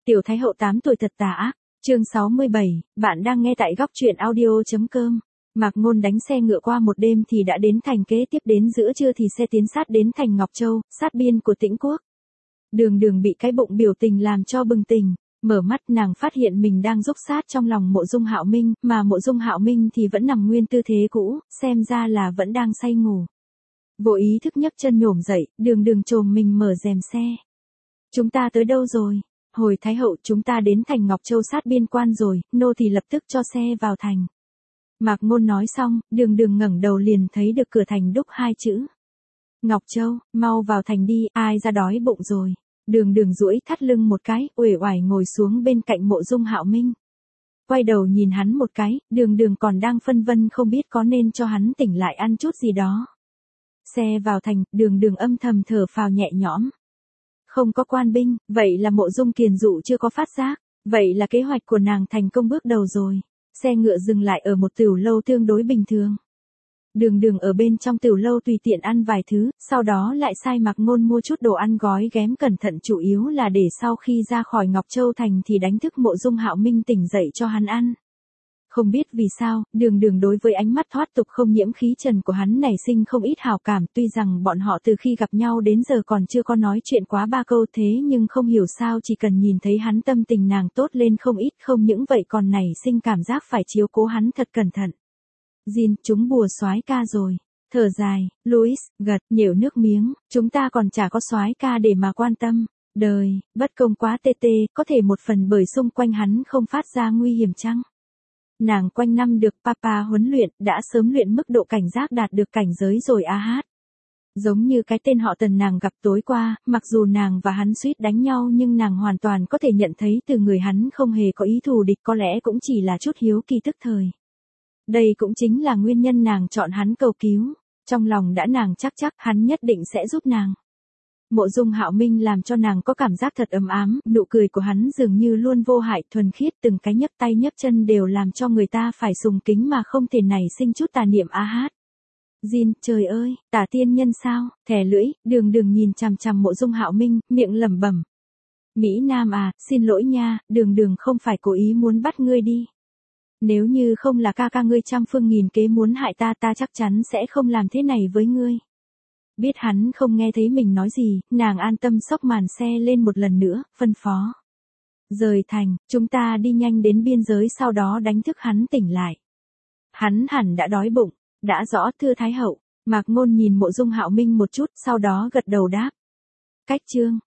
Tiểu Thái Hậu 8 tuổi thật tà ác, chương 67, bạn đang nghe tại góc truyện audio.com. Mạc Ngôn đánh xe ngựa qua một đêm thì đã đến thành, kế tiếp đến giữa trưa thì xe tiến sát đến thành Ngọc Châu, sát biên của Tĩnh Quốc. Đường Đường bị cái bụng biểu tình làm cho bừng tỉnh, mở mắt nàng phát hiện mình đang rúc sát trong lòng Mộ Dung Hạo Minh, mà Mộ Dung Hạo Minh thì vẫn nằm nguyên tư thế cũ, xem ra là vẫn đang say ngủ. Vô ý thức nhấc chân nhổm dậy, Đường Đường chồm mình mở rèm xe. Chúng ta tới đâu rồi? Hồi Thái Hậu, chúng ta đến thành Ngọc Châu sát biên quan rồi, nô thì lập tức cho xe vào thành. Mạc Ngôn nói xong, Đường Đường ngẩng đầu liền thấy được cửa thành đúc hai chữ. Ngọc Châu, mau vào thành đi, ai ra đói bụng rồi. Đường Đường duỗi thắt lưng một cái, uể oải ngồi xuống bên cạnh Mộ Dung Hạo Minh. Quay đầu nhìn hắn một cái, Đường Đường còn đang phân vân không biết có nên cho hắn tỉnh lại ăn chút gì đó. Xe vào thành, Đường Đường âm thầm thở phào nhẹ nhõm. Không có quan binh, vậy là Mộ Dung Kiền Dụ chưa có phát giác, vậy là kế hoạch của nàng thành công bước đầu rồi. Xe ngựa dừng lại ở một tửu lâu tương đối bình thường. Đường Đường ở bên trong tửu lâu tùy tiện ăn vài thứ, sau đó lại sai Mạc Ngôn mua chút đồ ăn gói ghém cẩn thận, chủ yếu là để sau khi ra khỏi Ngọc Châu thành thì đánh thức Mộ Dung Hạo Minh tỉnh dậy cho hắn ăn. Không biết vì sao, Đường Đường đối với ánh mắt thoát tục không nhiễm khí trần của hắn nảy sinh không ít hảo cảm, tuy rằng bọn họ từ khi gặp nhau đến giờ còn chưa có nói chuyện quá ba câu, thế nhưng không hiểu sao chỉ cần nhìn thấy hắn tâm tình nàng tốt lên không ít, không những vậy còn nảy sinh cảm giác phải chiếu cố hắn thật cẩn thận. Jin, chúng bùa soái ca rồi. Thở dài, Louis, gật, nhểu nước miếng, chúng ta còn chả có soái ca để mà quan tâm. Đời, bất công quá tê tê, có thể một phần bởi xung quanh hắn không phát ra nguy hiểm chăng? Nàng quanh năm được papa huấn luyện, đã sớm luyện mức độ cảnh giác đạt được cảnh giới rồi a hát. Giống như cái tên họ Tần nàng gặp tối qua, mặc dù nàng và hắn suýt đánh nhau nhưng nàng hoàn toàn có thể nhận thấy từ người hắn không hề có ý thù địch, có lẽ cũng chỉ là chút hiếu kỳ tức thời. Đây cũng chính là nguyên nhân nàng chọn hắn cầu cứu, trong lòng đã nàng chắc hắn nhất định sẽ giúp nàng. Mộ Dung Hạo Minh làm cho nàng có cảm giác thật ấm áp, nụ cười của hắn dường như luôn vô hại, thuần khiết, từng cái nhấc tay nhấc chân đều làm cho người ta phải sùng kính mà không thể nảy sinh chút tà niệm a hát. Jin, trời ơi, tả tiên nhân sao? Thè lưỡi, Đường Đường nhìn chằm chằm Mộ Dung Hạo Minh, miệng lẩm bẩm. Mỹ Nam à, xin lỗi nha, Đường Đường không phải cố ý muốn bắt ngươi đi. Nếu như không là ca ca ngươi trăm phương nghìn kế muốn hại ta, ta chắc chắn sẽ không làm thế này với ngươi. Biết hắn không nghe thấy mình nói gì, nàng an tâm xốc màn xe lên một lần nữa, phân phó. Rời thành, chúng ta đi nhanh đến biên giới sau đó đánh thức hắn tỉnh lại. Hắn hẳn đã đói bụng, đã rõ thưa Thái Hậu. Mạc Ngôn nhìn Mộ Dung Hạo Minh một chút, sau đó gật đầu đáp. Cách chương,